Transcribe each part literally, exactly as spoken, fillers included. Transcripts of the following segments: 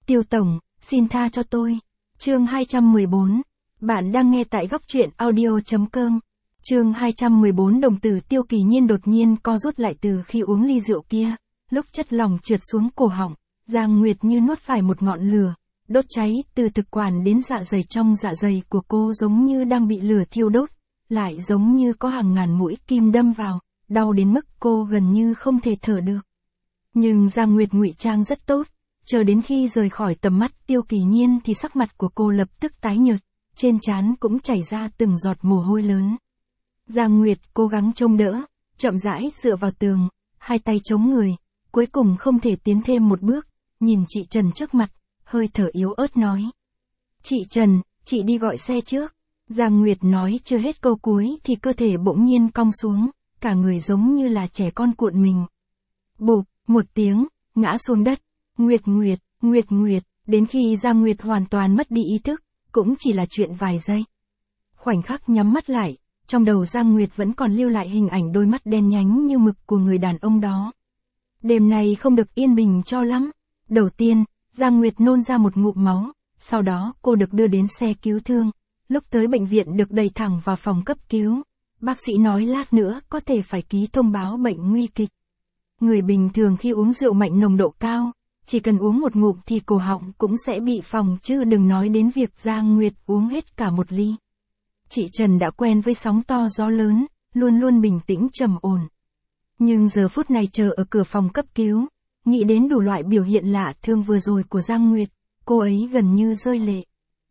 Tiêu tổng, xin tha cho tôi. Chương hai trăm mười bốn. Bạn đang nghe tại góc truyện audio chấm com. Chương hai trăm mười bốn. Đồng tử Tiêu Kỳ Nhiên đột nhiên co rút lại từ khi uống ly rượu kia, lúc chất lỏng trượt xuống cổ họng, Giang Nguyệt như nuốt phải một ngọn lửa, đốt cháy từ thực quản đến dạ dày, trong dạ dày của cô giống như đang bị lửa thiêu đốt, lại giống như có hàng ngàn mũi kim đâm vào, đau đến mức cô gần như không thể thở được. Nhưng Giang Nguyệt ngụy trang rất tốt, chờ đến khi rời khỏi tầm mắt Tiêu Kỳ Nhiên thì sắc mặt của cô lập tức tái nhợt, trên trán cũng chảy ra từng giọt mồ hôi lớn. Giang Nguyệt cố gắng trông đỡ, chậm rãi dựa vào tường, hai tay chống người, cuối cùng không thể tiến thêm một bước, nhìn chị Trần trước mặt, hơi thở yếu ớt nói. Chị Trần, chị đi gọi xe trước. Giang Nguyệt nói chưa hết câu cuối thì cơ thể bỗng nhiên cong xuống, cả người giống như là trẻ con cuộn mình. Bụp, một tiếng, ngã xuống đất. Nguyệt Nguyệt, Nguyệt Nguyệt, đến khi Giang Nguyệt hoàn toàn mất đi ý thức, cũng chỉ là chuyện vài giây. Khoảnh khắc nhắm mắt lại, trong đầu Giang Nguyệt vẫn còn lưu lại hình ảnh đôi mắt đen nhánh như mực của người đàn ông đó. Đêm này không được yên bình cho lắm. Đầu tiên, Giang Nguyệt nôn ra một ngụm máu, sau đó cô được đưa đến xe cứu thương. Lúc tới bệnh viện được đẩy thẳng vào phòng cấp cứu. Bác sĩ nói lát nữa có thể phải ký thông báo bệnh nguy kịch. Người bình thường khi uống rượu mạnh nồng độ cao, chỉ cần uống một ngụm thì cổ họng cũng sẽ bị phồng, chứ đừng nói đến việc Giang Nguyệt uống hết cả một ly. Chị Trần đã quen với sóng to gió lớn, luôn luôn bình tĩnh trầm ổn. Nhưng giờ phút này chờ ở cửa phòng cấp cứu, nghĩ đến đủ loại biểu hiện lạ thường vừa rồi của Giang Nguyệt, cô ấy gần như rơi lệ.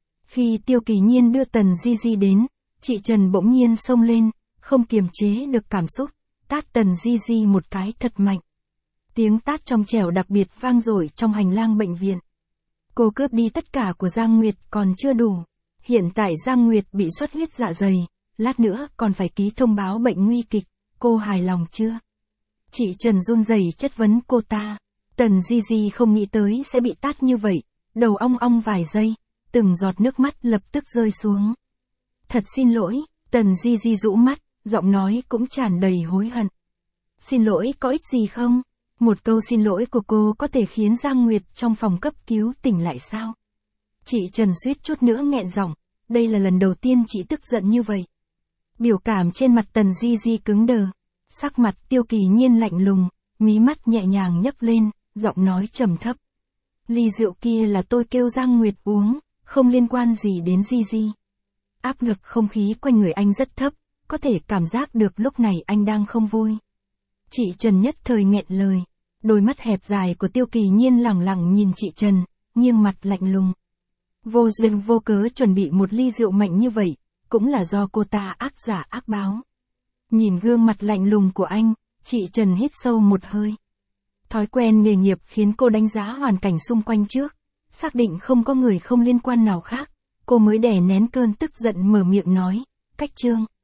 Khi Tiêu Kỳ Nhiên đưa Tần Di Di đến, chị Trần bỗng nhiên xông lên, không kiềm chế được cảm xúc, tát Tần Di Di một cái thật mạnh. Tiếng tát trong trẻo đặc biệt vang dội trong hành lang bệnh viện. Cô cướp đi tất cả của Giang Nguyệt còn chưa đủ. Hiện tại Giang Nguyệt bị xuất huyết dạ dày, lát nữa còn phải ký thông báo bệnh nguy kịch, cô hài lòng chưa? Chị Trần run rẩy chất vấn cô ta. Tần Di Di không nghĩ tới sẽ bị tát như vậy, đầu ong ong vài giây, từng giọt nước mắt lập tức rơi xuống. Thật xin lỗi, Tần Di Di rũ mắt, giọng nói cũng tràn đầy hối hận. Xin lỗi có ích gì không? Một câu xin lỗi của cô có thể khiến Giang Nguyệt trong phòng cấp cứu tỉnh lại sao? Chị Trần suýt chút nữa nghẹn giọng, đây là lần đầu tiên chị tức giận như vậy. Biểu cảm trên mặt Tần Di Di cứng đờ, sắc mặt Tiêu Kỳ Nhiên lạnh lùng, mí mắt nhẹ nhàng nhấc lên, giọng nói trầm thấp. Ly rượu kia là tôi kêu Giang Nguyệt uống, không liên quan gì đến Di Di. Áp lực không khí quanh người anh rất thấp, có thể cảm giác được lúc này anh đang không vui. Chị Trần nhất thời nghẹn lời, đôi mắt hẹp dài của Tiêu Kỳ Nhiên lẳng lặng nhìn chị Trần, nghiêng mặt lạnh lùng. Vô duyên vô cớ chuẩn bị một ly rượu mạnh như vậy, cũng là do cô ta ác giả ác báo. Nhìn gương mặt lạnh lùng của anh, chị Trần hít sâu một hơi. Thói quen nghề nghiệp khiến cô đánh giá hoàn cảnh xung quanh trước, xác định không có người không liên quan nào khác, cô mới đè nén cơn tức giận mở miệng nói, Cách Trương.